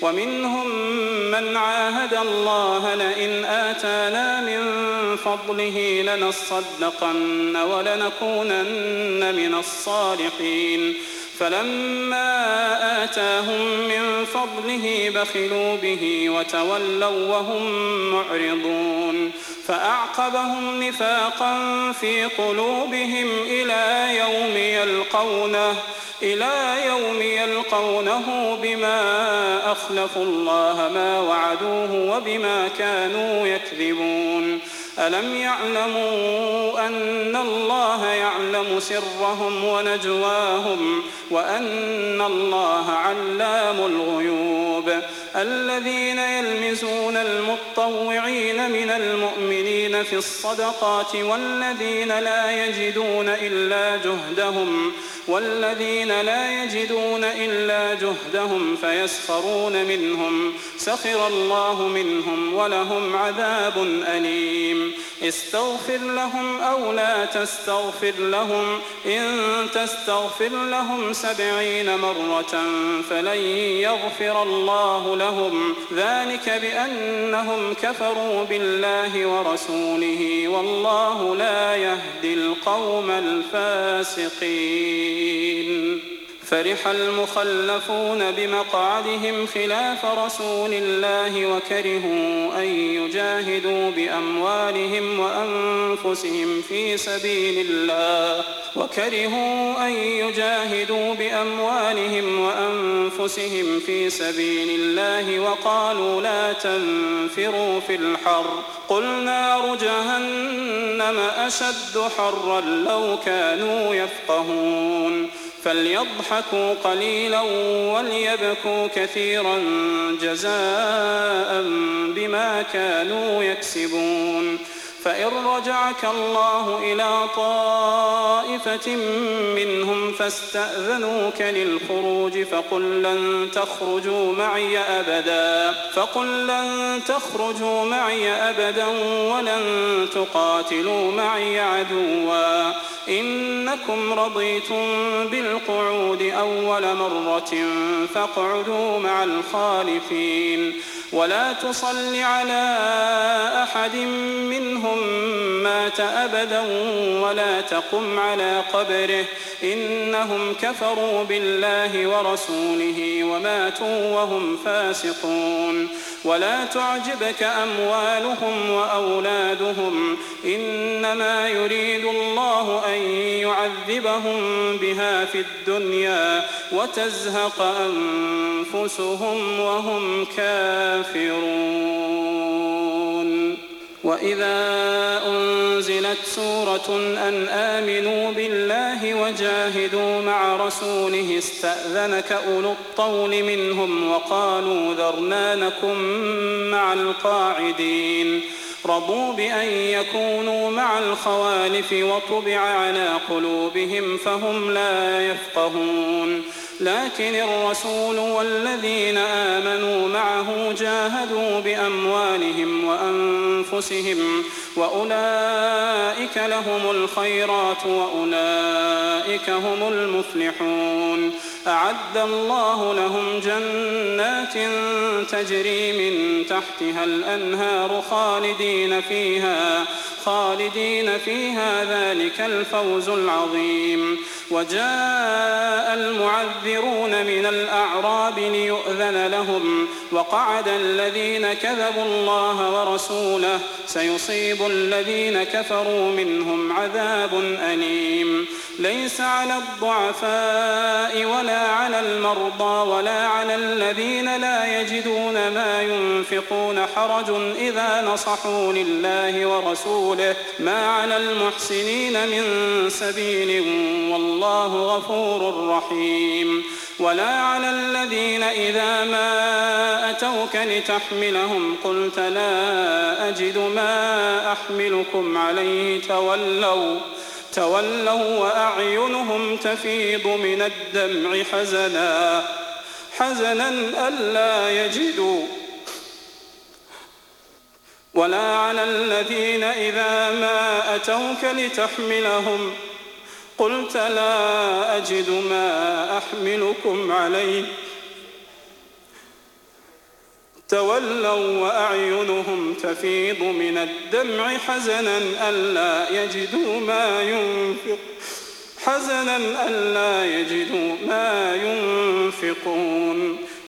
ومنهم من عاهد الله لئن آتانا من فضله لنصدقن ولنكونن من الصالحين فلما آتاهم من فضله بخلوا به وتولوا وهم معرضون فأعقبهم نفاقا في قلوبهم إلى يوم يلقونه بما أخلفوا الله ما وعدوه وبما كانوا يكذبون ألم يعلموا أن الله يعلم سرهم ونجواهم وأن الله علام الغيوب الذين يلمزون المطوعين من المؤمنين في الصدقات والذين لا يجدون إلا جهدهم فيسخرون منهم سخر الله منهم ولهم عذاب أليم استغفر لهم أو لا تستغفر لهم إن تستغفر لهم 70 مرة فلن يغفر الله لهم ذلك بأنهم كفروا بالله ورسوله والله لا يهدي القوم الفاسقين فرح المخلفون بمقعدهم خلاف رسول الله وكرهوا أن يجاهدوا بأموالهم وأنفسهم في سبيل الله وقالوا لا تنفروا في الحر قل نار جهنم أشد حرا لو كانوا يفقهون فليضحكوا قليلا وليبكوا كثيرا جزاء بما كانوا يكسبون فإن رجعك الله إلى طائفة منهم فاستأذنوك للخروج فقل لن تخرجوا معي أبدا ولن تقاتلوا معي عدوا إنكم رضيتم بالقعود أول مرة فاقعدوا مع الخالفين ولا تصل على أحد منهم مات أبدا ولا تقم على قبره إنهم كفروا بالله ورسوله وماتوا وهم فاسقون ولا تعجبك أموالهم وأولادهم إنما يريد الله أن يعذبهم بها في الدنيا وتزهق أنفسهم وهم كافرون وإذا أنزلت سورة أن آمنوا بالله وجاهدوا مع رسوله استأذنك أولو الطول منهم وقالوا ذرنا نكن مع القاعدين رضوا بأن يكونوا مع الخوالف وطبع على قلوبهم فهم لا يفقهون لكن الرسول والذين آمنوا معه جاهدوا بأموالهم وأنفسهم وأولئك لهم الخيرات وأولئك هم المفلحون أعد الله لهم جنات تجري من تحتها الأنهار خالدين فيها ذلك الفوز العظيم وجاء المعذرون من الأعراب ليؤذن لهم وقعد الذين كذبوا الله ورسوله سيصيب الذين كفروا منهم عذاب أليم ليس على الضعفاء ولا على المرضى ولا على الذين لا يجدون ما ينفقون حرج إذا نصحوا لله ورسوله ما على المحسنين من سبيل والله غفور رحيم ولا على الذين إذا ما أتوك لتحملهم قلت لا أجد ما أحملكم عليه تولوا وأعينهم تفيض من الدمع حزنا ألا يجدوا ولا على الذين إذا ما أتوك لتحملهم قلت لا أجد ما أحملكم عليه تولوا وأعينهم تفيض من الدمع حزنا ألا يجدوا ما ينفقون